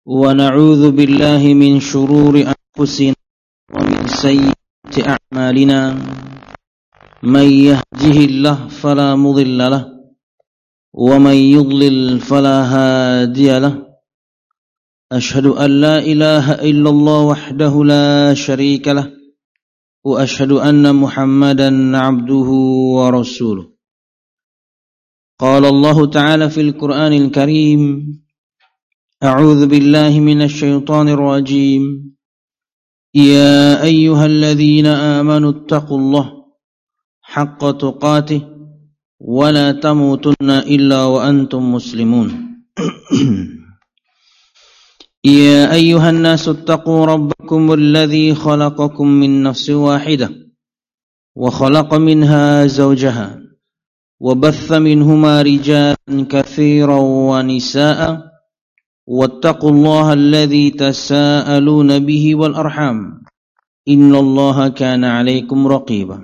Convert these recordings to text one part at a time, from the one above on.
ونعوذ بالله من شرور أنفسنا ومن سيئات أعمالنا من يهده الله فلا مضل له ومن يضلل فلا هادي له أشهد أن لا إله إلا الله وحده لا شريك له وأشهد أن محمدا عبده ورسوله قال الله تعالى في القرآن الكريم أعوذ بالله من الشيطان الرجيم يا أيها الذين آمنوا اتقوا الله حق تقاته ولا تموتن إلا وأنتم مسلمون يا أيها الناس اتقوا ربكم الذي خلقكم من نفس واحدة وخلق منها زوجها وبث منهما رجالا كثيرا ونساء واتقوا الله الذي تساءلون به والأرحام إن الله كان عليكم رقيبا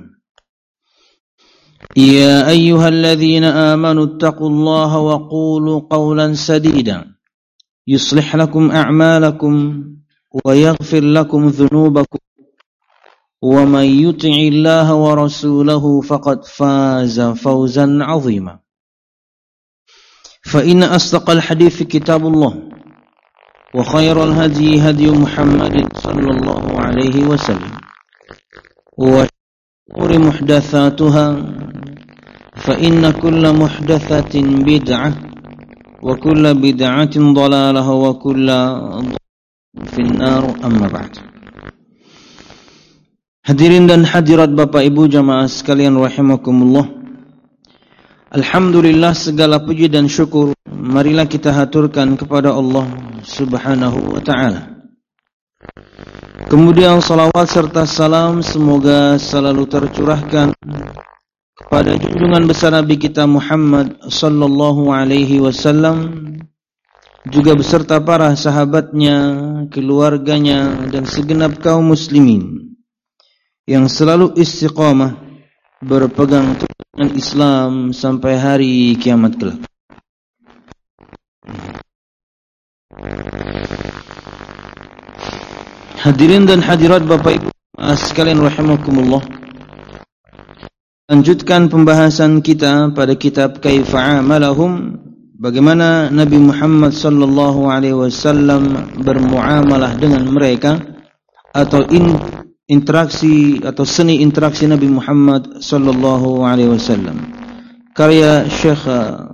يا أيها الذين آمنوا اتقوا الله وقولوا قولا سديدا يصلح لكم أعمالكم ويغفر لكم ذنوبكم ومن يطع الله ورسوله فقد فاز فوزا عظيما فإن أصدق الحديث كتاب الله وخير الهدي هدي محمد صلى الله عليه وسلم وشر محدثاتها فإن كل محدثة بدعة وكل بدعة ضلالة وكل في النار أما بعد. Hadirin dan hadirat Bapak Ibu jamaah sekalian rahimakumullah. Alhamdulillah, segala puji dan syukur marilah kita haturkan kepada Allah Subhanahu wa ta'ala. Kemudian salawat serta salam semoga selalu tercurahkan kepada junjungan besar Nabi kita Muhammad sallallahu alaihi wasallam, juga beserta para sahabatnya, keluarganya dan segenap kaum muslimin yang selalu istiqamah berpegang teguh dengan Islam sampai hari kiamat kelak. Hadirin dan hadirat Bapak Ibu sekalian rahimakumullah. Lanjutkan pembahasan kita pada kitab Kaifa Amalahum, bagaimana Nabi Muhammad sallallahu alaihi wasallam bermuamalah dengan mereka, atau interaksi atau seni interaksi Nabi Muhammad sallallahu alaihi wasallam. Karya Syekh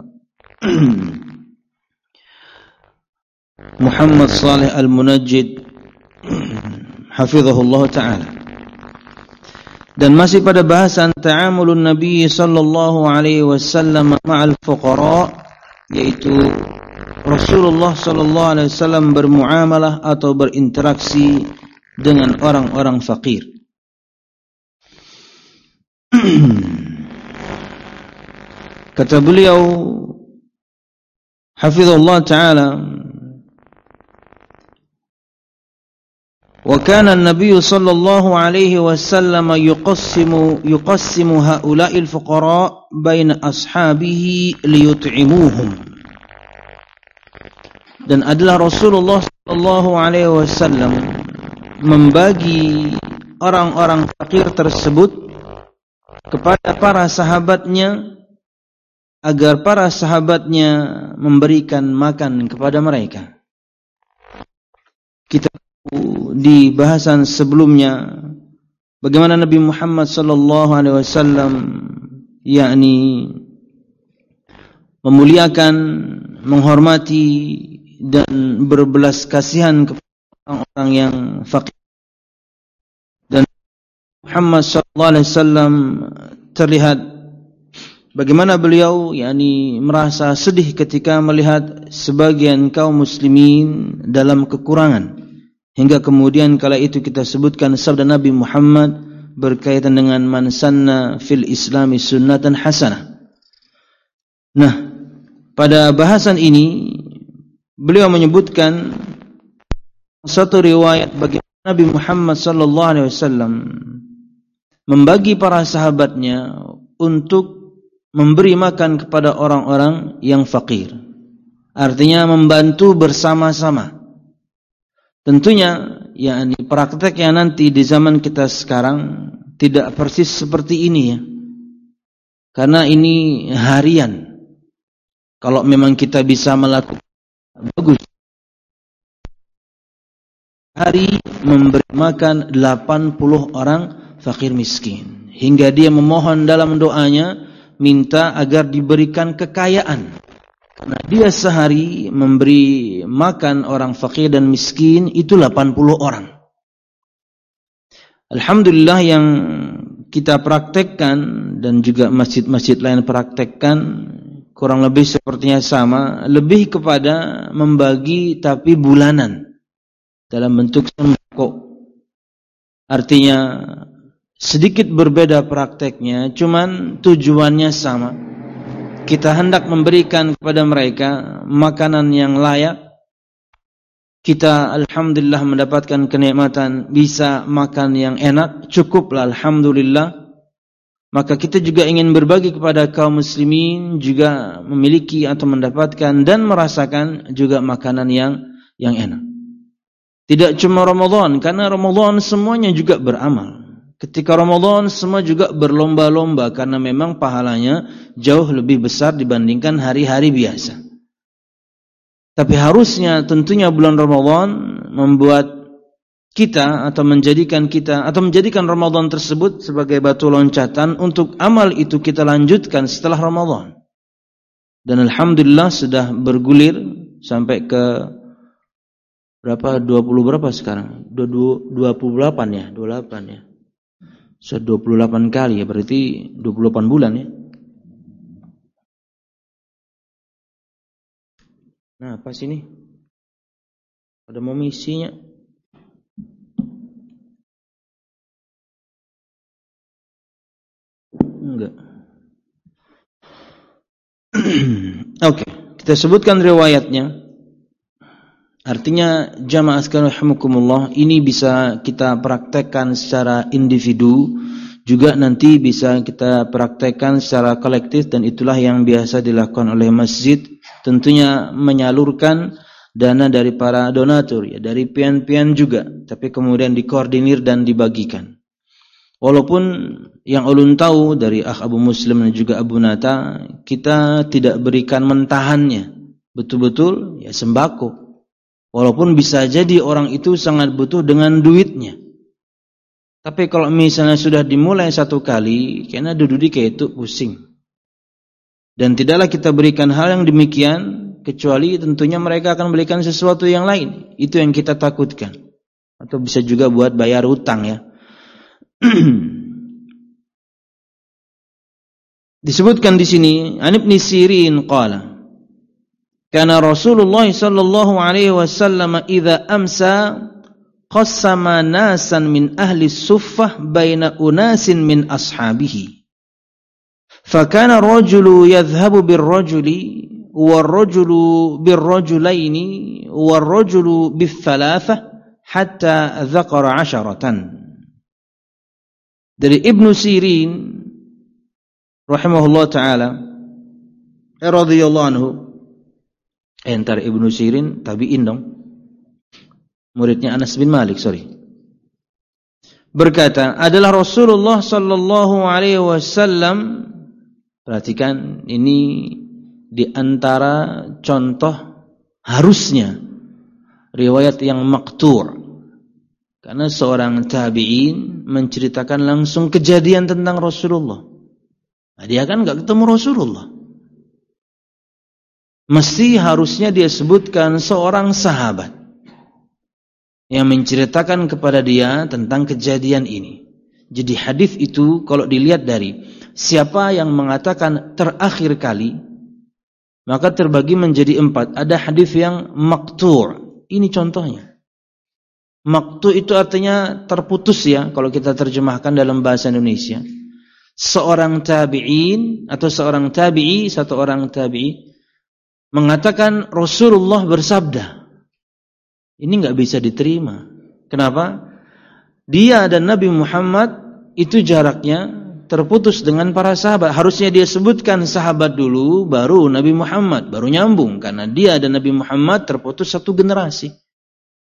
Muhammad Saleh Al-Munajjid hafizahullah ta'ala. Dan masih pada bahasan ta'amulun Nabi sallallahu alaihi wasallam ma'al fuqara, yaitu Rasulullah sallallahu alaihi wasallam bermuamalah atau berinteraksi dengan orang-orang fakir. Kata beliau hafizahullah ta'ala, wa kana an-nabiy sallallahu alaihi wasallam yuqassimu haula'il fuqara baina ashabihi liyut'imuhum. Dan adalah Rasulullah sallallahu alaihi wasallam membagi orang-orang fakir tersebut kepada para sahabatnya agar para sahabatnya memberikan makan kepada mereka. Kita di bahasan sebelumnya bagaimana Nabi Muhammad sallallahu alaihi wasallam yakni memuliakan, menghormati dan berbelas kasihan kepada orang-orang yang fakir. Dan Muhammad sallallahu alaihi wasallam terlihat bagaimana beliau yakni merasa sedih ketika melihat sebagian kaum muslimin dalam kekurangan. Hingga kemudian kala itu kita sebutkan sabda Nabi Muhammad berkaitan dengan man sanna fil islami sunnatan hasanah. Nah, pada bahasan ini beliau menyebutkan satu riwayat bagaimana Nabi Muhammad sallallahu alaihi wasallam membagi para sahabatnya untuk memberi makan kepada orang-orang yang fakir. Artinya membantu bersama-sama. Tentunya yakni prakteknya nanti di zaman kita sekarang tidak persis seperti ini ya. Karena ini harian. Kalau memang kita bisa melakukan bagus. Hari memberi makan 80 orang fakir miskin. Hingga dia memohon dalam doanya minta agar diberikan kekayaan. Karena dia sehari memberi makan orang fakir dan miskin itu 80 orang. Alhamdulillah yang kita praktekkan dan juga masjid-masjid lain praktekkan kurang lebih sepertinya sama, lebih kepada membagi tapi bulanan dalam bentuk sembako. Artinya sedikit berbeda prakteknya, cuman tujuannya sama. Kita hendak memberikan kepada mereka makanan yang layak. Kita alhamdulillah mendapatkan kenikmatan bisa makan yang enak, cukuplah alhamdulillah. Maka kita juga ingin berbagi kepada kaum muslimin juga memiliki atau mendapatkan dan merasakan juga makanan yang enak. Tidak cuma Ramadan, karena Ramadan semuanya juga beramal. Ketika Ramadan semua juga berlomba-lomba karena memang pahalanya jauh lebih besar dibandingkan hari-hari biasa. Tapi harusnya tentunya bulan Ramadan membuat kita atau menjadikan Ramadan tersebut sebagai batu loncatan untuk amal itu kita lanjutkan setelah Ramadan. Dan alhamdulillah sudah bergulir sampai ke berapa? 20 berapa sekarang? 28 ya, 28 ya. Sudah 28 kali ya, berarti 28 bulan ya. Nah, apa sini? Ada mau misinya? Enggak. Oke, kita sebutkan riwayatnya. Artinya jamaah sekalian rahimakumullah, ini bisa kita praktekkan secara individu, juga nanti bisa kita praktekkan secara kolektif, dan itulah yang biasa dilakukan oleh masjid. Tentunya menyalurkan dana dari para donatur ya, dari pian-pian juga, tapi kemudian dikoordinir dan dibagikan. Walaupun yang ulun tahu dari Akh Abu Muslim dan juga Abu Nata, kita tidak berikan mentahannya, betul-betul ya sembako. Walaupun bisa jadi orang itu sangat butuh dengan duitnya. Tapi kalau misalnya sudah dimulai satu kali, kayaknya duduk kayak itu pusing. Dan tidaklah kita berikan hal yang demikian, kecuali tentunya mereka akan berikan sesuatu yang lain. Itu yang kita takutkan. Atau bisa juga buat bayar utang ya. Disebutkan di sini, An Ibn Sirin qala, kana Rasulullah sallallahu alaihi wasallam idza amsa qassama nasan min ahli suffah baina unasin min ashabihi. Fakana rajulu yadhhabu birrajuli warrajulu birrajulaini warrajulu bithalatha hatta dzakara 'asharatan. Dari Ibnu Sirin rahimahullah taala radhiyallahu anhu, entar Ibnu Sirin tabi'in dong, muridnya Anas bin Malik, berkata, adalah Rasulullah sallallahu alaihi wasallam. Perhatikan, ini di antara contoh harusnya riwayat yang maqtu', karena seorang tabi'in menceritakan langsung kejadian tentang Rasulullah. Nah, dia kan enggak ketemu Rasulullah. Mesti harusnya dia sebutkan seorang sahabat yang menceritakan kepada dia tentang kejadian ini. Jadi hadis itu kalau dilihat dari siapa yang mengatakan terakhir kali, maka terbagi menjadi 4. Ada hadis yang maqtu'. Ini contohnya. Maqtu' itu artinya terputus ya, kalau kita terjemahkan dalam bahasa Indonesia. Seorang tabi'in atau seorang tabi'i, satu orang tabi'i mengatakan Rasulullah bersabda. Ini enggak bisa diterima. Kenapa? Dia dan Nabi Muhammad itu jaraknya terputus dengan para sahabat. Harusnya dia sebutkan sahabat dulu, baru Nabi Muhammad, baru nyambung. Karena dia dan Nabi Muhammad terputus satu generasi.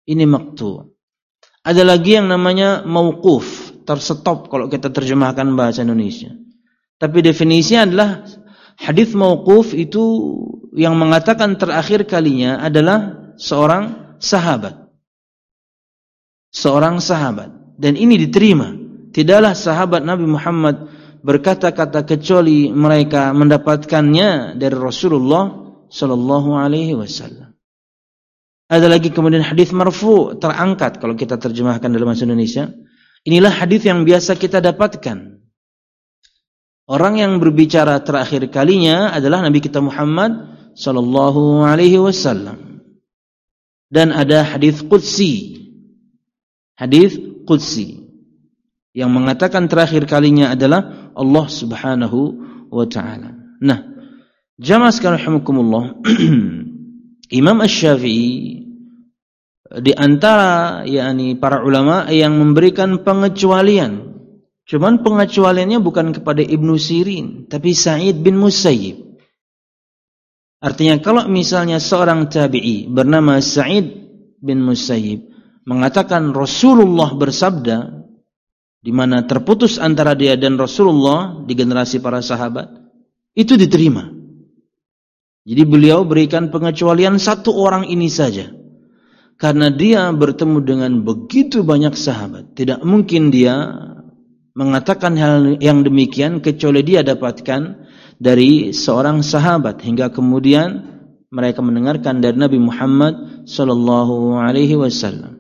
Ini maqtu'. Ada lagi yang namanya mauquf, terstop kalau kita terjemahkan bahasa Indonesia. Tapi definisinya adalah hadis mauquf itu yang mengatakan terakhir kalinya adalah seorang sahabat. Seorang sahabat. Dan ini diterima. Tidaklah sahabat Nabi Muhammad berkata-kata kecuali mereka mendapatkannya dari Rasulullah sallallahu alaihi wasallam. Ada lagi kemudian hadis marfu', terangkat kalau kita terjemahkan dalam bahasa Indonesia. Inilah hadis yang biasa kita dapatkan. Orang yang berbicara terakhir kalinya adalah Nabi kita Muhammad sallallahu alaihi wasallam. Dan ada hadis qudsi. Hadis qudsi yang mengatakan terakhir kalinya adalah Allah Subhanahu wa taala. Nah, jamaah sekalian rahimakumullah, Imam Asy-Syafi'i di antara para ulama yang memberikan pengecualian. Cuman pengecualiannya bukan kepada Ibnu Sirin, tapi Sa'id bin Musayyib. Artinya kalau misalnya seorang tabi'i bernama Sa'id bin Musayyib mengatakan Rasulullah bersabda, di mana terputus antara dia dan Rasulullah di generasi para sahabat, itu diterima. Jadi beliau berikan pengecualian satu orang ini saja. Karena dia bertemu dengan begitu banyak sahabat, tidak mungkin dia mengatakan hal yang demikian kecuali dia dapatkan dari seorang sahabat, hingga kemudian mereka mendengarkan dari Nabi Muhammad sallallahu alaihi wasallam.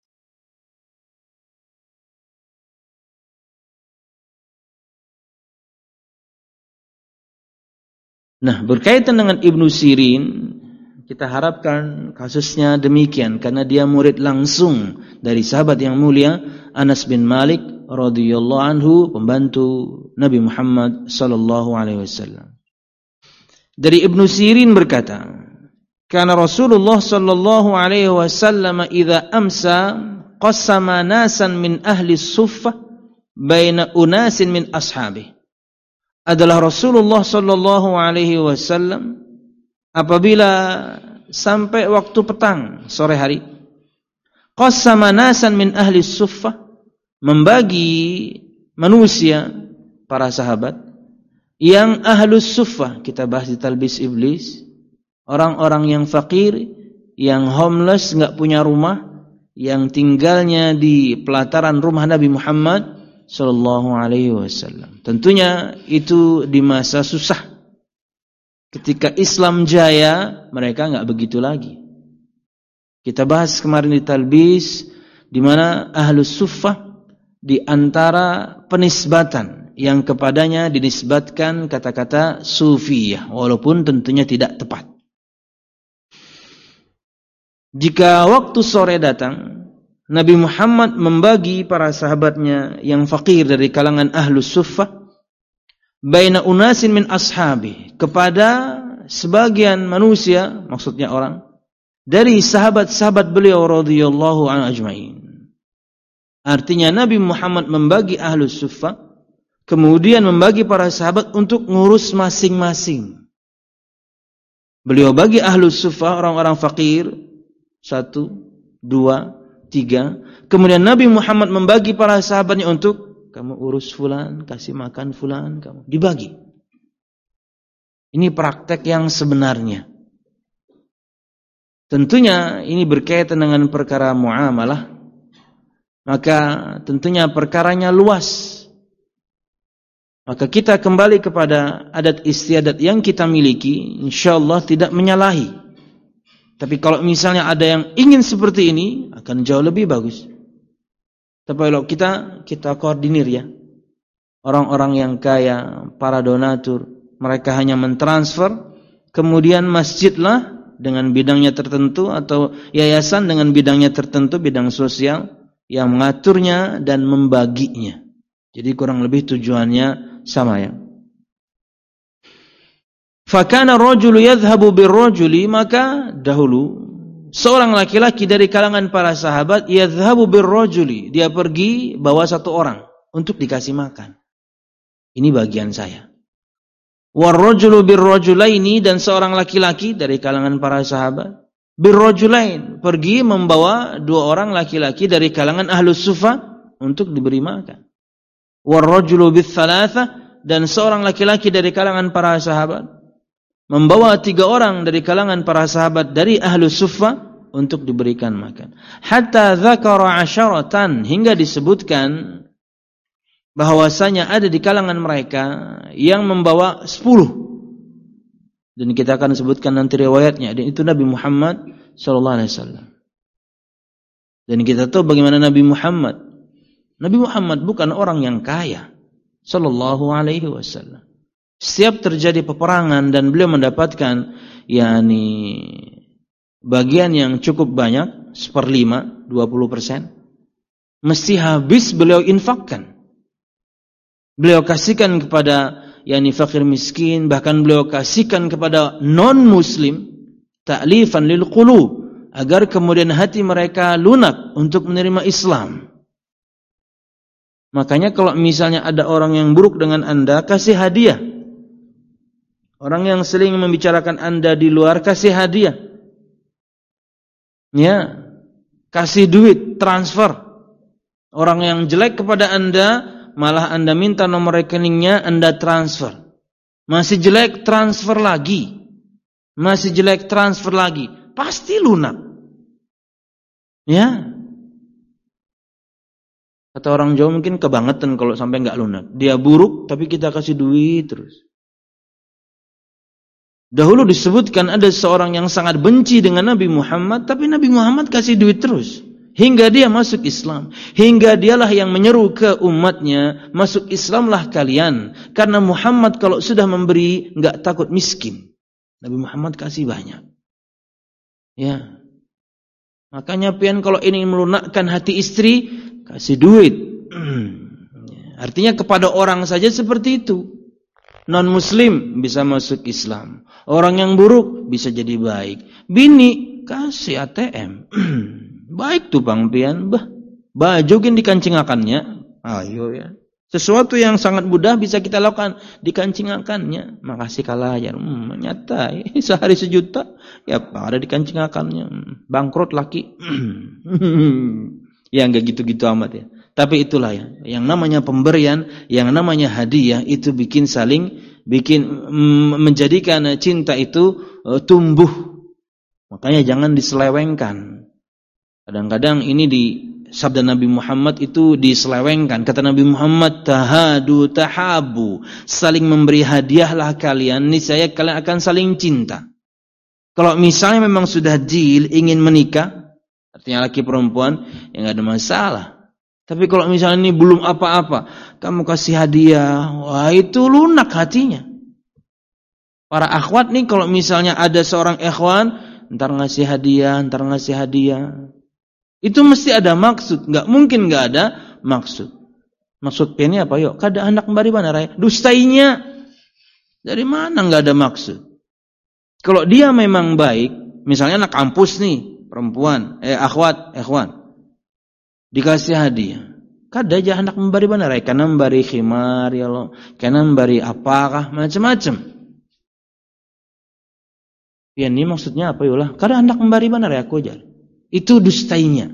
Nah, berkaitan dengan Ibnu Sirin, kita harapkan kasusnya demikian karena dia murid langsung dari sahabat yang mulia Anas bin Malik radhiyallahu anhu, pembantu Nabi Muhammad sallallahu alaihi wasallam. Dari Ibnu Sirin berkata, "Kana Rasulullah sallallahu alaihi wasallam idza amsa qassama nasan min ahli suffah baina unasin min ashabihi." Adalah Rasulullah sallallahu alaihi wasallam apabila sampai waktu petang, sore hari, qassama nasan min ahli suffah, membagi manusia, para sahabat yang ahlus suffah, kita bahas di Talbis Iblis, orang-orang yang fakir, yang homeless, enggak punya rumah, yang tinggalnya di pelataran rumah Nabi Muhammad sallallahu alaihi wasallam. Tentunya itu di masa susah. Ketika Islam jaya, mereka enggak begitu lagi. Kita bahas kemarin di Talbis, di mana ahlus suffah di antara penisbatan yang kepadanya dinisbatkan kata-kata sufiyah, walaupun tentunya tidak tepat. Jika waktu sore datang, Nabi Muhammad membagi para sahabatnya yang fakir dari kalangan ahlus suffah baina unasin min ashabi, kepada sebagian manusia, maksudnya orang dari sahabat-sahabat beliau radhiyallahu anhu ajma'in. Artinya Nabi Muhammad membagi ahlus suffah, kemudian membagi para sahabat untuk ngurus masing-masing. Beliau bagi ahlus suffah, orang-orang fakir, 1, 2, 3. Kemudian Nabi Muhammad membagi para sahabatnya untuk, kamu urus fulan, kasih makan fulan, kamu dibagi. Ini praktek yang sebenarnya. Tentunya ini berkaitan dengan perkara muamalah, maka tentunya perkaranya luas. Maka kita kembali kepada adat istiadat yang kita miliki, insyaallah tidak menyalahi. Tapi kalau misalnya ada yang ingin seperti ini, akan jauh lebih bagus. Tapi kalau kita koordinir ya. Orang-orang yang kaya, para donatur, mereka hanya mentransfer, kemudian masjidlah dengan bidangnya tertentu, atau yayasan dengan bidangnya tertentu, bidang sosial, yang mengaturnya dan membaginya. Jadi kurang lebih tujuannya sama ya. Fakana rajulu yadhhabu birrajuli, maka dahulu seorang laki-laki dari kalangan para sahabat yadhhabu birrajuli, dia pergi bawa satu orang untuk dikasih makan. Ini bagian saya. Warrajulu birrajulaini, dan seorang laki-laki dari kalangan para sahabat birrajulain, pergi membawa 2 orang laki-laki dari kalangan ahlus sufa untuk diberi makan. Warrajulu bitsalatsa, dan seorang laki-laki dari kalangan para sahabat membawa 3 orang dari kalangan para sahabat dari ahlus sufa untuk diberikan makan. Hatta dzakara 'asharatan, hingga disebutkan bahwasanya ada di kalangan mereka yang membawa 10. Dan kita akan sebutkan nanti riwayatnya, dan itu Nabi Muhammad sallallahu alaihi wasallam. Dan kita tahu bagaimana Nabi Muhammad. Nabi Muhammad bukan orang yang kaya sallallahu alaihi wasallam. Setiap terjadi peperangan dan beliau mendapatkan bagian yang cukup banyak, 1/5, 20%, mesti habis beliau infakkan. Beliau kasihkan kepada fakir miskin, bahkan beliau kasihkan kepada non-muslim, ta'lifan lil qulub, agar kemudian hati mereka lunak untuk menerima Islam. Makanya kalau misalnya ada orang yang buruk dengan Anda, kasih hadiah. Orang yang sering membicarakan Anda di luar, kasih hadiah. Ya, kasih duit, transfer. Orang yang jelek kepada Anda, malah Anda minta nomor rekeningnya, Anda transfer. Masih jelek, transfer lagi. Masih jelek, transfer lagi. Pasti lunak. Ya. Kata orang Jawa mungkin kebangetan kalau sampai enggak lunak. Dia buruk, tapi kita kasih duit terus. Dahulu disebutkan ada seorang yang sangat benci dengan Nabi Muhammad, tapi Nabi Muhammad kasih duit terus. Hingga dia masuk Islam. Hingga dialah yang menyeru ke umatnya, masuk Islamlah kalian. Karena Muhammad kalau sudah memberi, enggak takut miskin. Nabi Muhammad kasih banyak. Ya. Makanya pian kalau ini melunakkan hati istri, kasih duit. Artinya kepada orang saja seperti itu. Non-muslim bisa masuk Islam. Orang yang buruk bisa jadi baik. Bini, kasih ATM. Baik tuh Bang Pian, bajokin dikancingakannya. Ayo ya. Sesuatu yang sangat mudah bisa kita lakukan, dikancingakannya. Makasih kalah aja. Nyata, sehari 1 juta, ya ada dikancingakannya. Bangkrut laki. Ya enggak gitu-gitu amat ya. Tapi itulah ya, yang namanya pemberian, yang namanya hadiah itu menjadikan cinta itu tumbuh. Makanya jangan diselewengkan. Kadang-kadang ini di sabda Nabi Muhammad itu diselewengkan. Kata Nabi Muhammad, tahadu tahabu, saling memberi hadiahlah kalian, niscaya kalian akan saling cinta. Kalau misalnya memang sudah deal ingin menikah, artinya laki perempuan, ya enggak ada masalah. Tapi kalau misalnya ini belum apa-apa, kamu kasih hadiah, wah itu lunak hatinya. Para akhwat nih kalau misalnya ada seorang ikhwan, ntar ngasih hadiah. Itu mesti ada maksud, enggak mungkin enggak ada maksud. Maksud ini apa? Yuk, kada anak mbari mana raya? Dustainya. Dari mana enggak ada maksud? Kalau dia memang baik, misalnya anak kampus nih, perempuan, ikhwan. Dikasih hadiah. Kada aja anak memberi mana raya? Kana memberi khimar ya Allah, kana memberi apakah macam-macam. Ya ini maksudnya apa ya Allah? Kada anak memberi mana raya aku aja. Itu dustainya.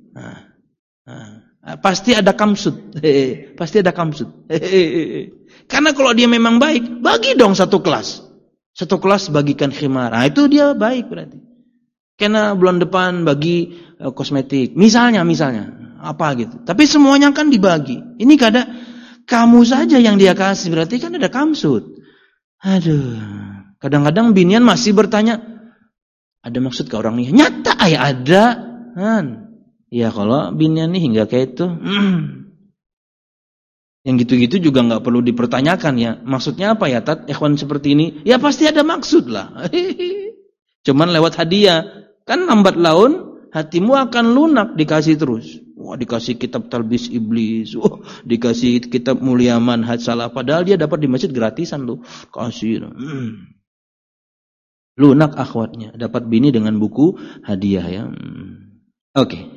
Pasti ada kamsud. Pasti ada kamsud. Karena kalau dia memang baik, bagi dong satu kelas. Satu kelas bagikan khimar. Nah, itu dia baik berarti. Karena bulan depan bagi kosmetik. Misalnya. Apa gitu. Tapi semuanya kan dibagi. Ini kada kamu saja yang dia kasih. Berarti kan ada kamsud. Aduh. Kadang-kadang binian masih bertanya, ada maksud ke orang ini? Nyata ya ada. Ya kalau binian nih hingga kayak itu. Yang gitu-gitu juga enggak perlu dipertanyakan ya. Maksudnya apa ya Tat? Ikhwan seperti ini. Ya pasti ada maksud lah. Cuman lewat hadiah. Kan lambat laun hatimu akan lunak dikasih terus. Wah dikasih kitab Talbis Iblis. Wah dikasih kitab Mulia Manhaj Salaf. Padahal dia dapat di masjid gratisan tuh. Kasih. Lunak akhwatnya. Dapat bini dengan buku hadiah ya. Oke.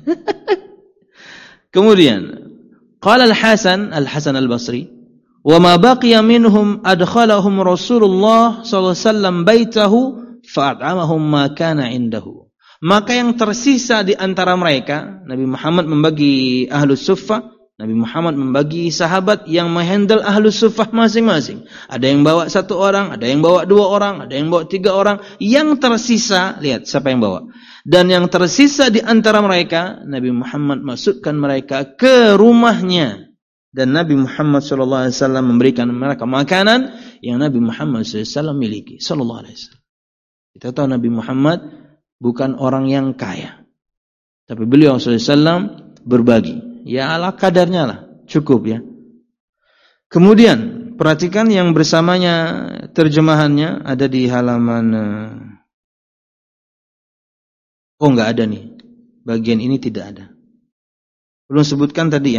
Kemudian. Qala Al-Hasan Al-Basri. Wa ma baqiya minhum adkhalahum Rasulullah sallallahu alaihi wasallam baitahu fa'at'amahum ma kana indahu. Maka yang tersisa di antara mereka, Nabi Muhammad membagi Ahlus Suffah, Nabi Muhammad membagi sahabat yang menghandle Ahlus Suffah masing-masing. Ada yang bawa 1 orang, ada yang bawa 2 orang, ada yang bawa 3 orang. Yang tersisa, lihat siapa yang bawa. Dan yang tersisa di antara mereka, Nabi Muhammad masukkan mereka ke rumahnya. Dan Nabi Muhammad SAW memberikan mereka makanan yang Nabi Muhammad SAW miliki. Sallallahu alaihi wasallam. Kita tahu Nabi Muhammad bukan orang yang kaya. Tapi beliau SAW berbagi. Ya ala kadarnya lah. Cukup ya. Kemudian perhatikan yang bersamanya terjemahannya ada di halaman oh enggak ada nih. Bagian ini tidak ada. Belum sebutkan tadi ya.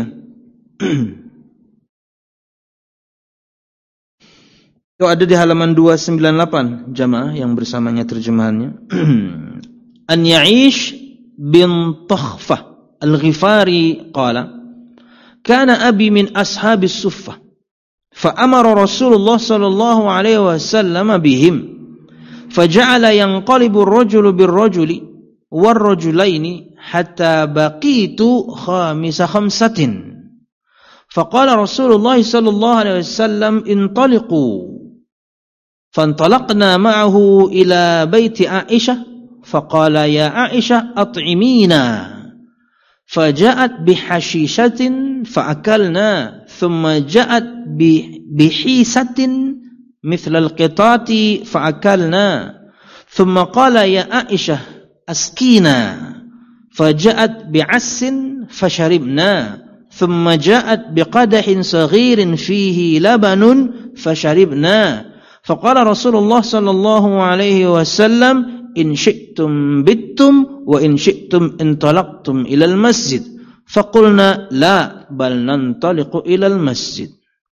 Itu ada di halaman 298 jamaah yang bersamanya terjemahannya. An Ya'ish bin Takhfah Al-Ghifari qala kana abi min ashabis suffah fa amara Rasulullah sallallahu alaihi wasallam bihim faja'ala yanqalibu ar-rajulu bir-rajuli war-rajulaini hatta baqitu khamsatin faqala Rasulullah sallallahu alaihi wasallam intaliqu fantalaqna ma'ahu ila baiti Aisyah faqala ya Aisyah at'imina فجاءت بحشيشة فأكلنا ثم جاءت بحيسة مثل القطاط فأكلنا ثم قال يا عائشة أسكينا فجاءت بعس فشربنا ثم جاءت بقدح صغير فيه لبن فشربنا فقال رسول الله صلى الله عليه وسلم in syi'tum bittum wa in syi'tum intalaqtum ilal masjid faqulna la bal nantaliqu ilal masjid.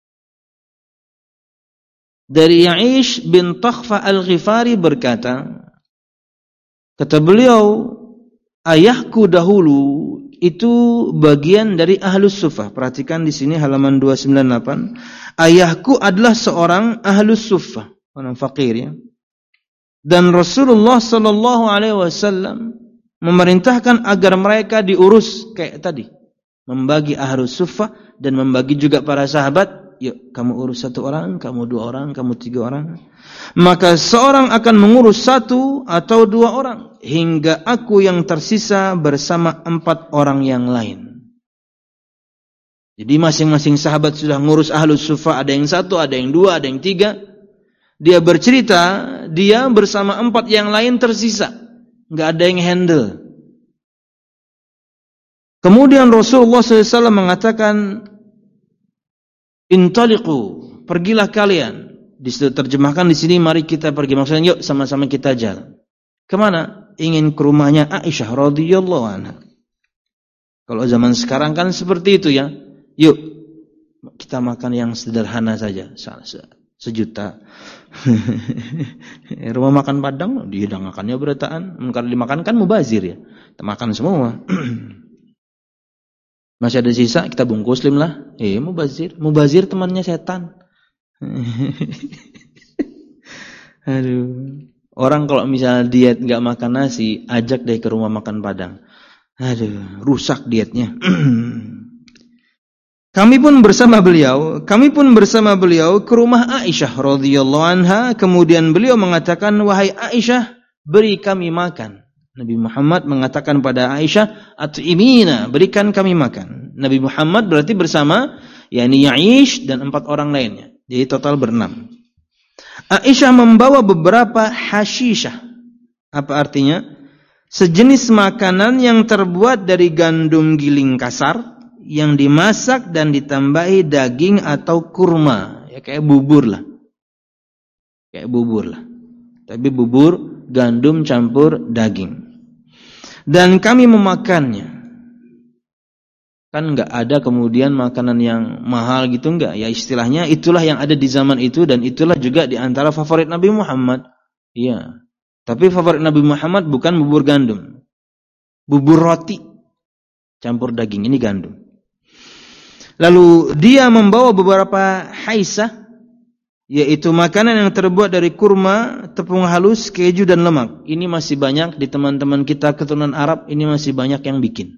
Dari Ya'ish bin Takhfah Al-Ghifari berkata, kata beliau, ayahku dahulu itu bagian dari Ahlus Suffah. Perhatikan di sini halaman 298. Ayahku adalah seorang Ahlus Suffah, orang fakir ya. Dan Rasulullah sallallahu alaihi wasallam memerintahkan agar mereka diurus kayak tadi, membagi Ahlus Suffah dan membagi juga para sahabat. Yuk, kamu urus 1 orang, kamu 2 orang, kamu 3 orang. Maka seorang akan mengurus 1 atau 2 orang hingga aku yang tersisa bersama 4 orang yang lain. Jadi masing-masing sahabat sudah ngurus Ahlus Suffah, ada yang 1, ada yang 2, ada yang 3. Dia bercerita, dia bersama 4 yang lain tersisa. Enggak ada yang handle. Kemudian Rasulullah SAW mengatakan, intaliqu, pergilah kalian. Diterjemahkan di sini, mari kita pergi. Maksudnya, yuk sama-sama kita jalan. Kemana? Ingin ke rumahnya Aisyah radhiyallahu anha. Kalau zaman sekarang kan seperti itu ya. Yuk, kita makan yang sederhana saja. 1 juta. Rumah makan Padang dihidangkannya berataan. Kalau dimakan kan mubazir ya. Kita makan semua. Masih ada sisa kita bungkus lah. Mubazir. Mubazir temannya setan. Aduh. Orang kalau misalnya diet enggak makan nasi, ajak deh ke rumah makan Padang. Aduh, rusak dietnya. Kami pun bersama beliau ke rumah Aisyah radhiyallahu anha. Kemudian beliau mengatakan, wahai Aisyah, beri kami makan. Nabi Muhammad mengatakan pada Aisyah, at'imina, berikan kami makan. Nabi Muhammad berarti bersama, yakni Ya'ish dan 4 orang lainnya. Jadi total ber-6. Aisyah membawa beberapa hashishah. Apa artinya? Sejenis makanan yang terbuat dari gandum giling kasar, yang dimasak dan ditambahi daging atau kurma, ya kayak bubur lah. Tapi bubur gandum campur daging. Dan kami memakannya. Kan enggak ada kemudian makanan yang mahal gitu enggak. Ya istilahnya itulah yang ada di zaman itu dan itulah juga di antara favorit Nabi Muhammad. Iya. Tapi favorit Nabi Muhammad bukan bubur gandum. Bubur roti campur daging, ini gandum. Lalu dia membawa beberapa haisah, yaitu makanan yang terbuat dari kurma, tepung halus, keju dan lemak. Ini masih banyak di teman-teman kita keturunan Arab, ini masih banyak yang bikin.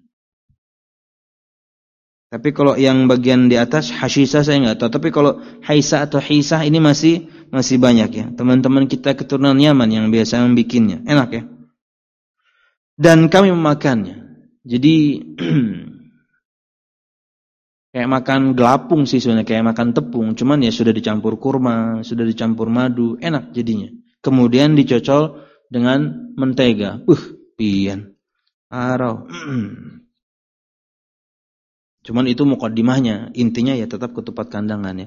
Tapi kalau yang bagian di atas hashisah saya enggak tahu. Tapi kalau haisa atau hisah ini masih banyak ya. Teman-teman kita keturunan Yaman yang biasa membikinnya. Enak ya. Dan kami memakannya. Jadi kayak makan gelapung sih sebenarnya, kayak makan tepung, cuman ya sudah dicampur kurma, sudah dicampur madu, enak jadinya. Kemudian dicocol dengan mentega. Pian. Arau. Cuman itu muqaddimahnya, intinya ya tetap ketupat kandangan ya.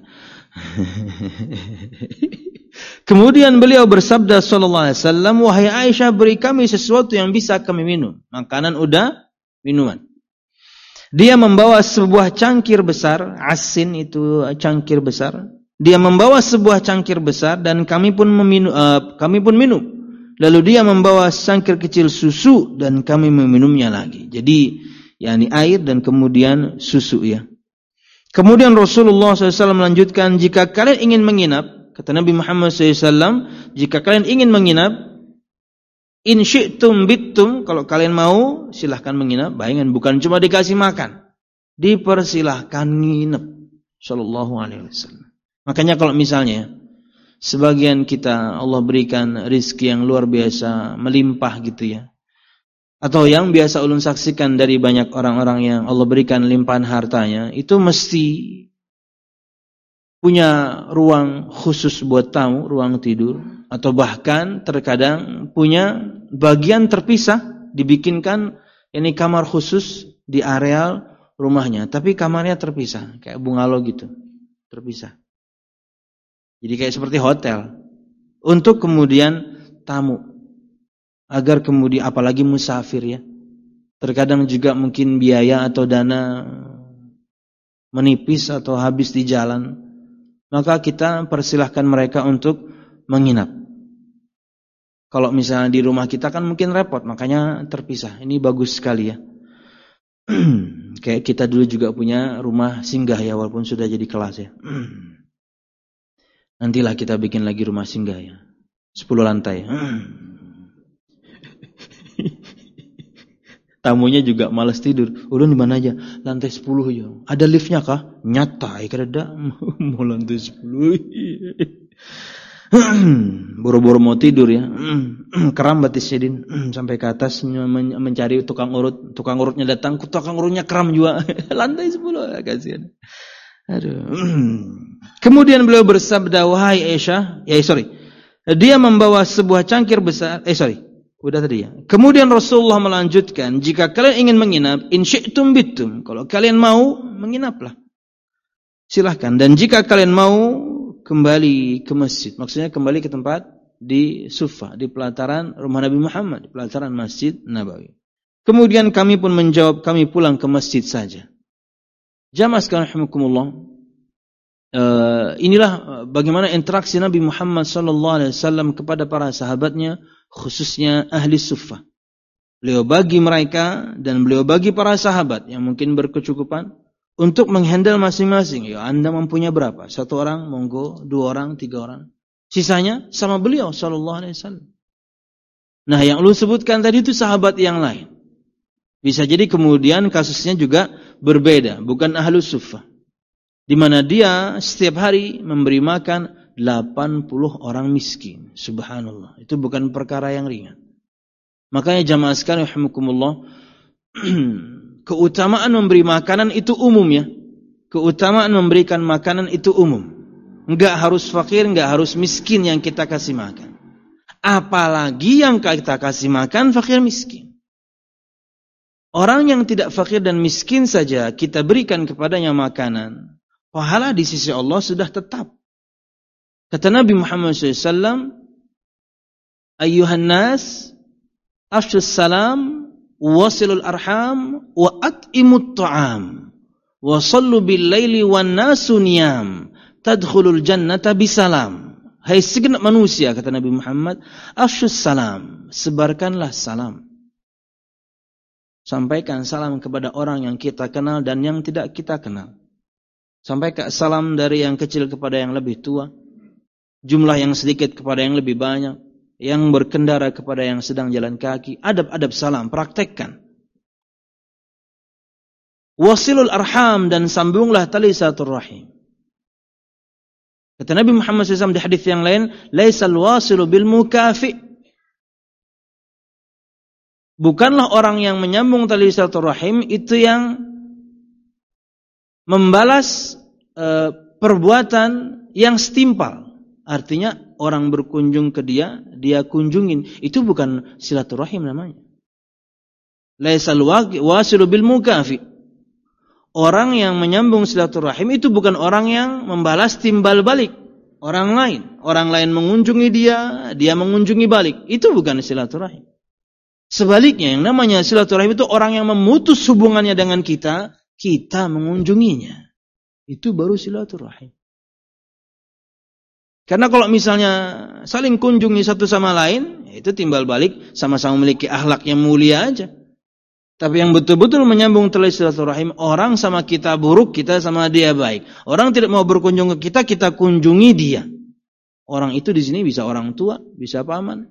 Kemudian beliau bersabda sallallahu alaihi wasallam, "Wahai Aisyah, beri kami sesuatu yang bisa kami minum." Makanan udah, minuman. Dia membawa sebuah cangkir besar, asin itu cangkir besar. Dia membawa sebuah cangkir besar dan kami pun minum. Lalu dia membawa cangkir kecil susu dan kami meminumnya lagi. Jadi yakni air dan kemudian susu ya. Kemudian Rasulullah SAW melanjutkan, jika kalian ingin menginap, kata Nabi Muhammad SAW, jika kalian ingin menginap, in syi'tum bittum, kalau kalian mau silahkan menginap. Bayangkan, bukan cuma dikasih makan, dipersilahkan nginep. Sallallahu alaihi wasallam. Makanya kalau misalnya sebagian kita Allah berikan rezeki yang luar biasa, melimpah gitu ya, atau yang biasa ulun saksikan dari banyak orang-orang yang Allah berikan limpahan hartanya, itu mesti punya ruang khusus buat tamu, ruang tidur, atau bahkan terkadang punya bagian terpisah, dibikinkan ini kamar khusus di areal rumahnya, tapi kamarnya terpisah, kayak bungalow gitu, terpisah. Jadi kayak seperti hotel, untuk kemudian tamu. Agar kemudian apalagi musafir ya. Terkadang juga mungkin biaya atau dana menipis atau habis di jalan. Maka kita persilahkan mereka untuk menginap. Kalau misalnya di rumah kita kan mungkin repot, makanya terpisah. Ini bagus sekali ya. Kayak kita dulu juga punya rumah singgah ya, walaupun sudah jadi kelas ya. Nantilah kita bikin lagi rumah singgah ya. 10 lantai. Tamunya juga malas tidur. Ulun di mana aja? Lantai 10 ya. Ada liftnya kah? Nyata, kada mau lantai 10. Boro-boro mau tidur ya. Keram batisnya din. Sampai ke atas mencari tukang urut. Tukang urutnya datang, tukang urutnya keram juga. Lantai 10, kasihan. Aduh. Kemudian beliau bersabda, wahai Aisyah, dia membawa sebuah cangkir besar. Udah tadi ya. Kemudian Rasulullah melanjutkan, jika kalian ingin menginap, in syi'tum bittum, kalau kalian mau menginaplah, silahkan. Dan jika kalian mau kembali ke masjid, maksudnya kembali ke tempat di Sufa, di pelataran rumah Nabi Muhammad, di pelataran Masjid Nabawi. Kemudian kami pun menjawab, kami pulang ke masjid saja. Jamaah sekalian rahimakumullah, inilah bagaimana interaksi Nabi Muhammad SAW kepada para sahabatnya, khususnya ahli suffah. Beliau bagi mereka dan beliau bagi para sahabat yang mungkin berkecukupan untuk menghandle masing-masing. Ya, Anda mempunyai berapa? 1 orang, monggo, 2 orang, 3 orang. Sisanya sama beliau SAW. Nah, yang lu sebutkan tadi itu sahabat yang lain. Bisa jadi kemudian kasusnya juga berbeda, bukan ahli suffah, di mana dia setiap hari memberi makan 80 orang miskin. Subhanallah. Itu bukan perkara yang ringan. Makanya jamaah sekalian rahimakumullah, keutamaan memberi makanan itu umum ya. Keutamaan memberikan makanan itu umum. Enggak harus fakir, enggak harus miskin yang kita kasih makan. Apalagi yang kita kasih makan fakir miskin. Orang yang tidak fakir dan miskin saja kita berikan kepadanya makanan, pahala di sisi Allah sudah tetap. Kata Nabi Muhammad SAW, ayyuhan nas, afshus salam, wasilul arham, wa at'imut ta'am, wa sallu bil laili wan nasu niyam, tadkhulul jannata bisalam. Hai segenap manusia, kata Nabi Muhammad, afshus salam, sebarkanlah salam. Sampaikan salam kepada orang yang kita kenal dan yang tidak kita kenal. Sampaikan salam dari yang kecil kepada yang lebih tua, jumlah yang sedikit kepada yang lebih banyak, yang berkendara kepada yang sedang jalan kaki. Adab-adab salam, praktekkan. Wasilul arham, dan sambunglah tali silaturahim. Kata Nabi Muhammad SAW di hadis yang lain, laisal wasilu bil mukafi. Bukanlah orang yang menyambung tali silaturahim itu yang membalas perbuatan yang setimpal. Artinya orang berkunjung ke dia, dia kunjungin. Itu bukan silaturahim namanya. Laisal wasilu bil mukafi. Orang yang menyambung silaturahim itu bukan orang yang membalas timbal balik orang lain. Orang lain mengunjungi dia, dia mengunjungi balik. Itu bukan silaturahim. Sebaliknya, yang namanya silaturahim itu orang yang memutus hubungannya dengan kita, kita mengunjunginya. Itu baru silaturahim. Karena kalau misalnya saling kunjungi satu sama lain, itu timbal balik, sama-sama memiliki akhlak yang mulia aja. Tapi yang betul-betul menyambung tali silaturahim, orang sama kita buruk, kita sama dia baik. Orang tidak mau berkunjung ke kita, kita kunjungi dia. Orang itu di sini bisa orang tua, bisa paman.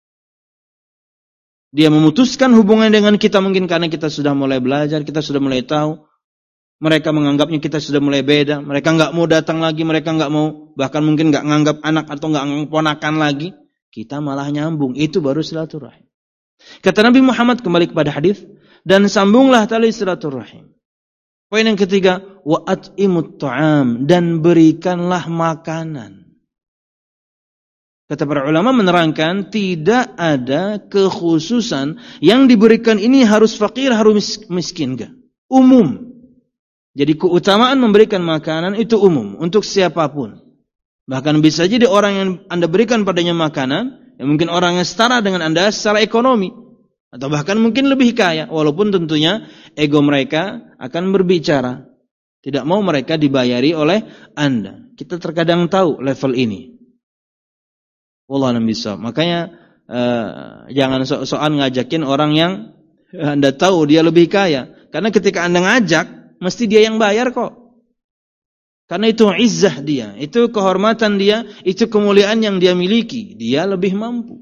Dia memutuskan hubungan dengan kita mungkin karena kita sudah mulai belajar, kita sudah mulai tahu. Mereka menganggapnya kita sudah mulai beda. Mereka enggak mau datang lagi, mereka enggak mau, bahkan mungkin enggak menganggap anak atau enggak menganggap ponakan lagi. Kita malah nyambung. Itu baru silaturahim. Kata Nabi Muhammad kembali kepada hadis, dan sambunglah tali silaturahim. Poin yang ketiga, wa at'imut ta'am, dan berikanlah makanan. Kata para ulama menerangkan tidak ada kekhususan yang diberikan ini harus fakir, harus miskin, enggak. Umum. Jadi keutamaan memberikan makanan itu umum untuk siapapun. Bahkan bisa jadi orang yang Anda berikan padanya makanan, ya mungkin orang yang setara dengan Anda secara ekonomi, atau bahkan mungkin lebih kaya, walaupun tentunya ego mereka akan berbicara. Tidak mau mereka dibayari oleh Anda. Kita terkadang tahu level ini. Wallahu a'lam bishawab. Makanya jangan sok-sokan ngajakin orang yang Anda tahu dia lebih kaya. Karena ketika Anda ngajak, mesti dia yang bayar kok. Karena itu izzah dia, itu kehormatan dia, itu kemuliaan yang dia miliki. Dia lebih mampu.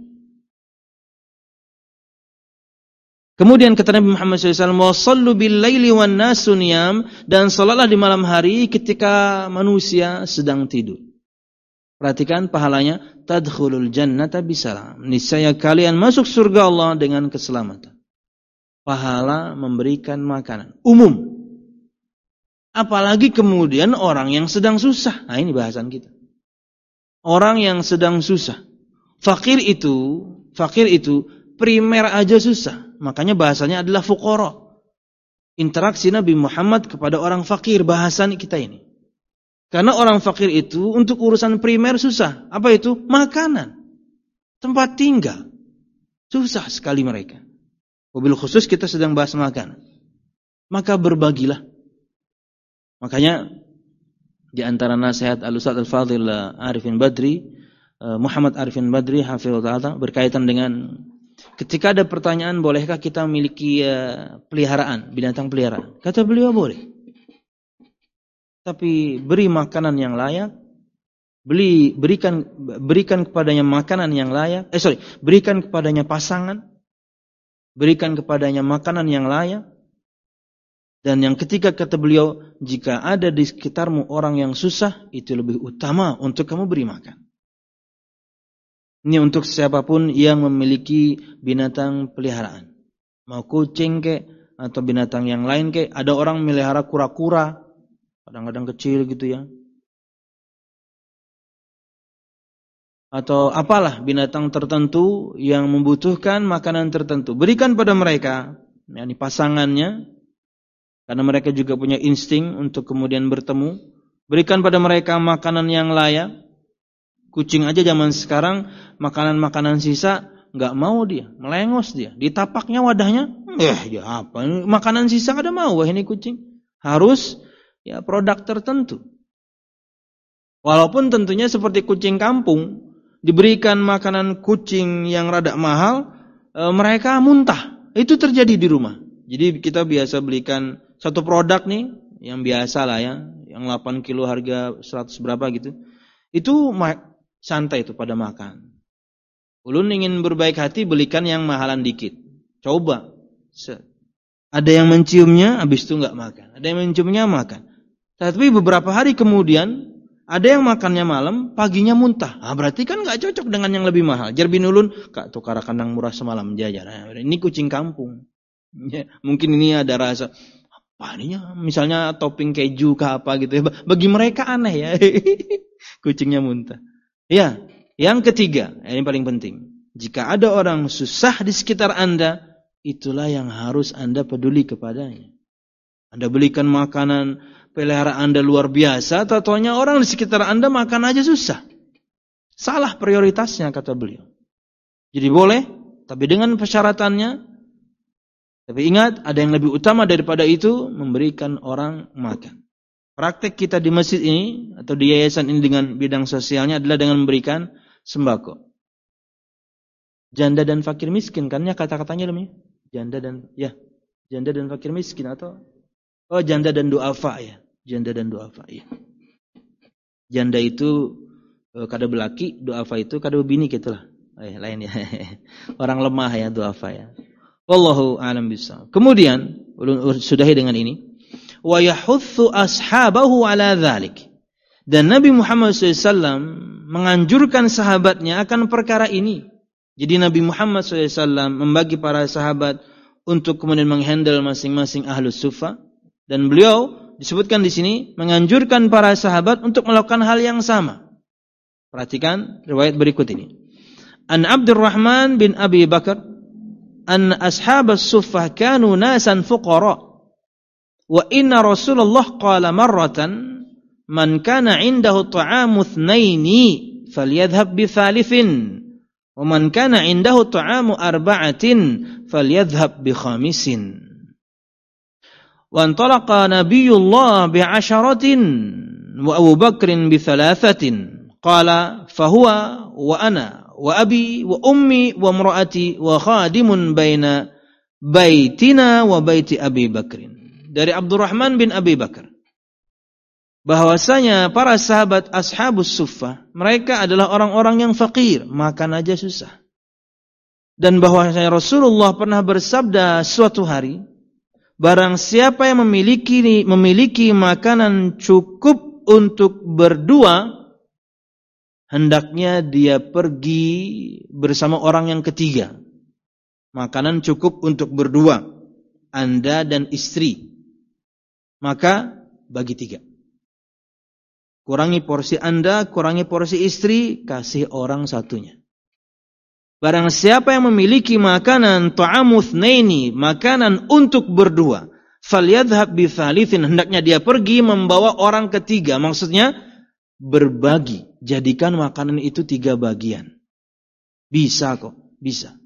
Kemudian kata Nabi Muhammad SAW, "Wassallu bil-laili wan-nasu niyam," dan salatlah di malam hari ketika manusia sedang tidur. Perhatikan pahalanya, tadkhulul jannata bisalam. Niscaya kalian masuk surga Allah dengan keselamatan. Pahala memberikan makanan umum. Apalagi kemudian orang yang sedang susah. Nah, ini bahasan kita. Orang yang sedang susah. Fakir itu primer aja susah. Makanya bahasanya adalah fuqara. Interaksi Nabi Muhammad kepada orang fakir, bahasan kita ini. Karena orang fakir itu untuk urusan primer susah. Apa itu? Makanan. Tempat tinggal. Susah sekali mereka. Wabil khusus kita sedang bahas makanan. Maka berbagilah. Makanya di antara nasihat Al-Ustaz Al-Fadhil Arifin Badri, Muhammad Arifin Badri hafizahullah ta'ala, berkaitan dengan ketika ada pertanyaan, bolehkah kita memiliki peliharaan, binatang peliharaan? Kata beliau boleh. Tapi beri makanan yang layak, berikan kepadanya makanan yang layak. Berikan kepadanya pasangan, berikan kepadanya makanan yang layak. Dan yang ketiga kata beliau, jika ada di sekitarmu orang yang susah, itu lebih utama untuk kamu beri makan. Ini untuk siapapun yang memiliki binatang peliharaan. Mau kucing kek, atau binatang yang lain kek. Ada orang melihara kura-kura, kadang-kadang kecil gitu ya. Atau apalah binatang tertentu yang membutuhkan makanan tertentu. Berikan pada mereka, yakni pasangannya. Karena mereka juga punya insting untuk kemudian bertemu. Berikan pada mereka makanan yang layak. Kucing aja zaman sekarang, makanan-makanan sisa, enggak mau dia, melengos dia. Ditapaknya wadahnya, ya apa, makanan sisa kada mau, wah ini kucing. Harus ya produk tertentu. Walaupun tentunya seperti kucing kampung, diberikan makanan kucing yang rada mahal, mereka muntah. Itu terjadi di rumah. Jadi kita biasa belikan satu produk nih, yang biasa lah ya, yang 8 kilo harga 100 berapa gitu. Itu santai itu pada makan. Ulun ingin berbaik hati, belikan yang mahalan dikit. Coba. Ada yang menciumnya, habis itu enggak makan. Ada yang menciumnya, makan. Tapi beberapa hari kemudian, ada yang makannya malam, paginya muntah. Berarti kan enggak cocok dengan yang lebih mahal. Jarbin ulun, kak tukar kandang murah semalam jajar. Ini kucing kampung. Ya, mungkin ini ada rasa, apa ini? Misalnya topping keju ke apa gitu ya. Bagi mereka aneh ya. Kucingnya muntah. Ya, yang ketiga, ini paling penting. Jika ada orang susah di sekitar Anda, itulah yang harus Anda peduli kepadanya. Anda belikan makanan peliharaan Anda luar biasa, tatonya orang di sekitar Anda makan aja susah. Salah prioritasnya kata beliau. Jadi boleh, tapi dengan persyaratannya. Tapi ingat, ada yang lebih utama daripada itu, memberikan orang makan. Praktek kita di masjid ini atau di yayasan ini dengan bidang sosialnya adalah dengan memberikan sembako. Janda dan fakir miskin, kan ya kata-katanya namanya? Janda dan fakir miskin atau janda dan duafa ya. Janda dan duafa ya. Janda itu kada belaki, duafa itu kada bini gitulah. Lain ya. Orang lemah ya duafa ya. Wallahu a'lam bishawab. Kemudian sudahi dengan ini. Wa yahutsu ashabahu ala dzalik. Dan Nabi Muhammad SAW menganjurkan sahabatnya akan perkara ini. Jadi Nabi Muhammad SAW membagi para sahabat untuk kemudian menghandle masing-masing ahlus sufa, dan beliau disebutkan di sini menganjurkan para sahabat untuk melakukan hal yang sama. Perhatikan riwayat berikut ini. An Abdurrahman bin Abi Bakar an ashabas suffah kanu nasan fuqara. Wa inna Rasulullah qala marratan man kana indahu ta'amu ithnaini falyadhhab bi thalithin wa man kana indahu ta'amu arba'atin falyadhhab bi khamisin. Wa antalaqa nabiyullah bi 'asharatin wa Abu Bakrin bi thalathatin qala fahuwa wa ana wa abi wa ummi wa imraati wa khadimun baina baitina wa baiti Abi Bakrin. Dari Abdurrahman bin Abi Bakar, bahwasanya para sahabat ashabus suffah, mereka adalah orang-orang yang fakir, makan aja susah. Dan bahwasanya Rasulullah pernah bersabda suatu hari, barang siapa yang memiliki makanan cukup untuk berdua, hendaknya dia pergi bersama orang yang ketiga. Makanan cukup untuk berdua, Anda dan istri. Maka bagi 3. Kurangi porsi Anda, kurangi porsi istri, kasih orang satunya. Barang siapa yang memiliki makanan ta'amu itsnaini, makanan untuk berdua, falyadhhab bi thalithin, hendaknya dia pergi membawa orang ketiga. Maksudnya berbagi, jadikan makanan itu 3 bagian. Bisa kok, bisa.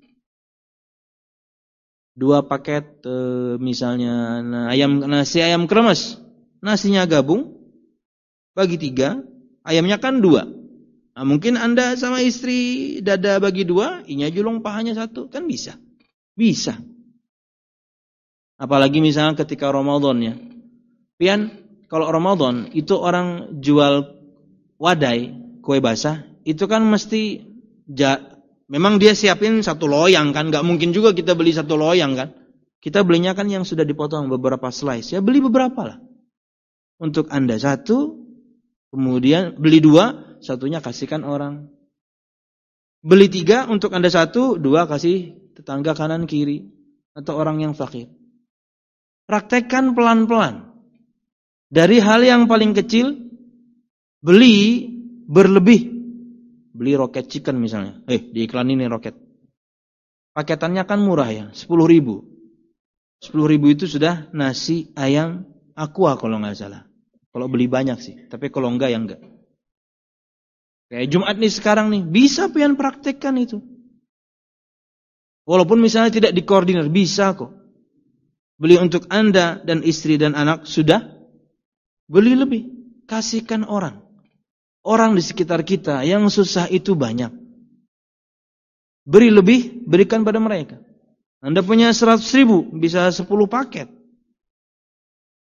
2 paket misalnya nasi ayam kremes, nasinya gabung bagi 3, ayamnya kan 2. Nah, mungkin Anda sama istri dada bagi 2, inya julung pahanya 1, kan bisa. Bisa. Apalagi misalnya ketika Ramadan ya. Pian, kalau Ramadan itu orang jual wadai, kue basah, itu kan mesti memang dia siapin 1 loyang kan, gak mungkin juga kita beli 1 loyang kan. Kita belinya kan yang sudah dipotong beberapa slice, ya beli beberapa lah. Untuk Anda 1, kemudian beli 2, 1-nya kasihkan orang. Beli 3 untuk Anda 1, 2 kasih tetangga kanan kiri atau orang yang fakir. Praktekkan pelan-pelan. Dari hal yang paling kecil, beli berlebih. Beli roket chicken misalnya. Di iklan ini roket. Paketannya kan murah ya, 10.000. 10.000 itu sudah nasi ayam aqua kalau nggak salah. Kalau beli banyak sih, tapi kalau enggak ya enggak. Kayak Jumat nih sekarang nih, bisa pian praktekkan itu. Walaupun misalnya tidak dikoordinir, bisa kok. Beli untuk Anda dan istri dan anak, sudah. Beli lebih, kasihkan orang. Orang di sekitar kita yang susah itu banyak. Beri lebih, berikan pada mereka. Anda punya 100.000, bisa 10 paket.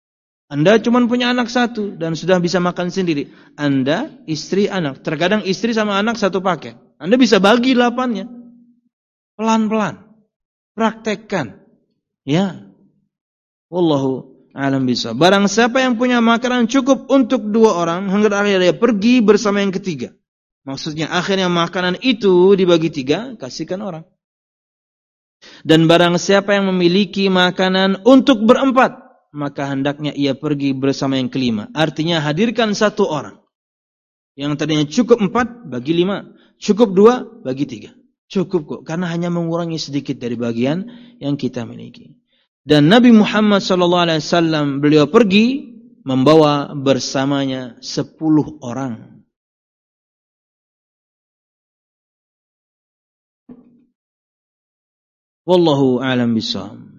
Anda cuma punya anak satu dan sudah bisa makan sendiri. Anda, istri, anak. Terkadang istri sama anak satu paket. Anda bisa bagi 8-nya. Pelan-pelan. Praktekkan. Ya. Wallahu a'lam bishawab. Barang siapa yang punya makanan cukup untuk 2 orang, hingga akhirnya dia pergi bersama yang ketiga. Maksudnya akhirnya makanan itu dibagi 3, kasihkan orang. Dan barang siapa yang memiliki makanan untuk berempat, maka hendaknya ia pergi bersama yang kelima. Artinya hadirkan 1 orang. Yang tadinya cukup 4, bagi 5. Cukup 2, bagi 3. Cukup kok, karena hanya mengurangi sedikit dari bagian yang kita miliki. Dan Nabi Muhammad SAW beliau pergi membawa bersamanya 10 orang. Wallahu a'lam bishawab.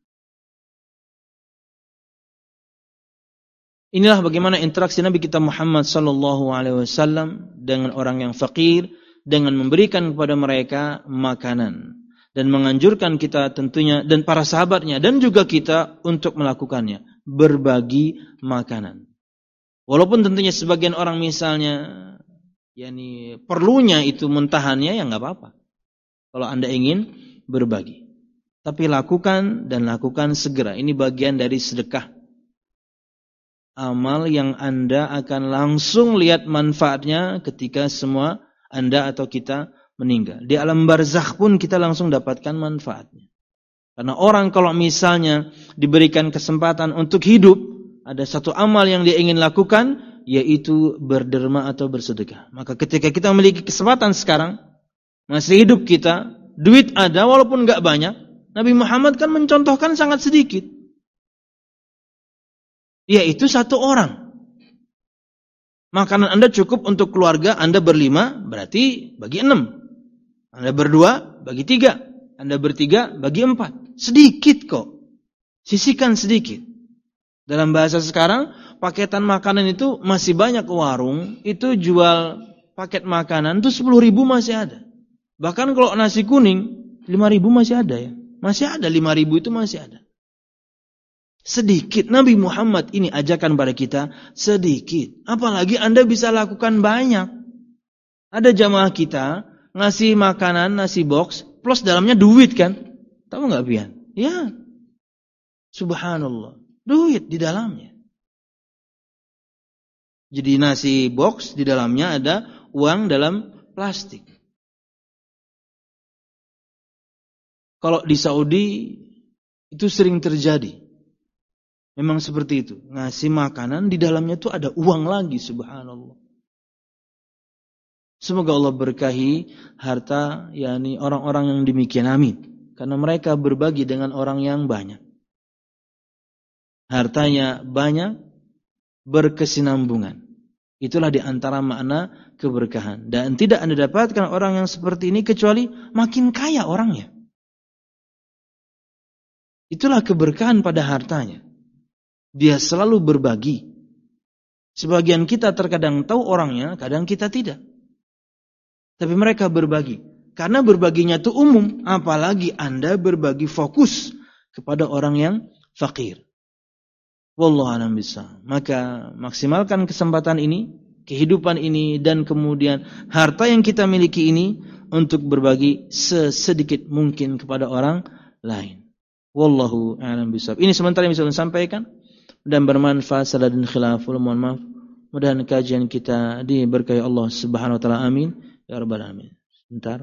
Inilah bagaimana interaksi Nabi kita Muhammad SAW dengan orang yang fakir, dengan memberikan kepada mereka makanan. Dan menganjurkan kita tentunya, dan para sahabatnya, dan juga kita untuk melakukannya. Berbagi makanan. Walaupun tentunya sebagian orang misalnya, perlunya itu mentahannya, ya nggak apa-apa. Kalau Anda ingin berbagi. Tapi lakukan dan lakukan segera. Ini bagian dari sedekah. Amal yang Anda akan langsung lihat manfaatnya ketika semua Anda atau kita meninggal. Di alam barzakh pun kita langsung dapatkan manfaatnya. Karena orang kalau misalnya diberikan kesempatan untuk hidup, ada satu amal yang dia ingin lakukan, yaitu berderma atau bersedekah. Maka ketika kita memiliki kesempatan sekarang, masih hidup kita, duit ada walaupun enggak banyak, Nabi Muhammad kan mencontohkan sangat sedikit. Yaitu 1 orang. Makanan Anda cukup untuk keluarga Anda 5, berarti bagi 6. Anda 2, bagi 3. Anda 3, bagi 4. Sedikit kok. Sisihkan sedikit. Dalam bahasa sekarang, paketan makanan itu masih banyak warung, itu jual paket makanan itu 10.000 masih ada. Bahkan kalau nasi kuning, 5.000 masih ada ya. Masih ada, 5.000 itu masih ada. Sedikit. Nabi Muhammad ini ajarkan pada kita sedikit. Apalagi Anda bisa lakukan banyak. Ada jamaah kita ngasih makanan, nasi box, plus dalamnya duit kan. Tahu nggak Pian? Ya. Subhanallah. Duit di dalamnya. Jadi nasi box di dalamnya ada uang dalam plastik. Kalau di Saudi itu sering terjadi. Memang seperti itu. Ngasih makanan di dalamnya itu ada uang lagi, subhanallah. Semoga Allah berkahi harta orang-orang yang demikian, amin. Karena mereka berbagi dengan orang yang banyak. Hartanya banyak, berkesinambungan. Itulah di antara makna keberkahan. Dan tidak Anda dapatkan orang yang seperti ini kecuali makin kaya orangnya. Itulah keberkahan pada hartanya. Dia selalu berbagi. Sebagian kita terkadang tahu orangnya, kadang kita tidak. Tapi mereka berbagi. Karena berbaginya itu umum. Apalagi Anda berbagi fokus kepada orang yang fakir. Wallahu a'lam bishawab. Maka maksimalkan kesempatan ini, kehidupan ini, dan kemudian harta yang kita miliki ini untuk berbagi sesedikit mungkin kepada orang lain. Wallahu a'lam bishawab. Ini sementara yang bisa saya sampaikan. Dan bermanfaat salah dan khilaful, mohon maaf. Mudah-mudahan kajian kita diberkahi Allah Subhanahu wa taala, amin ya rabbal alamin. Sebentar.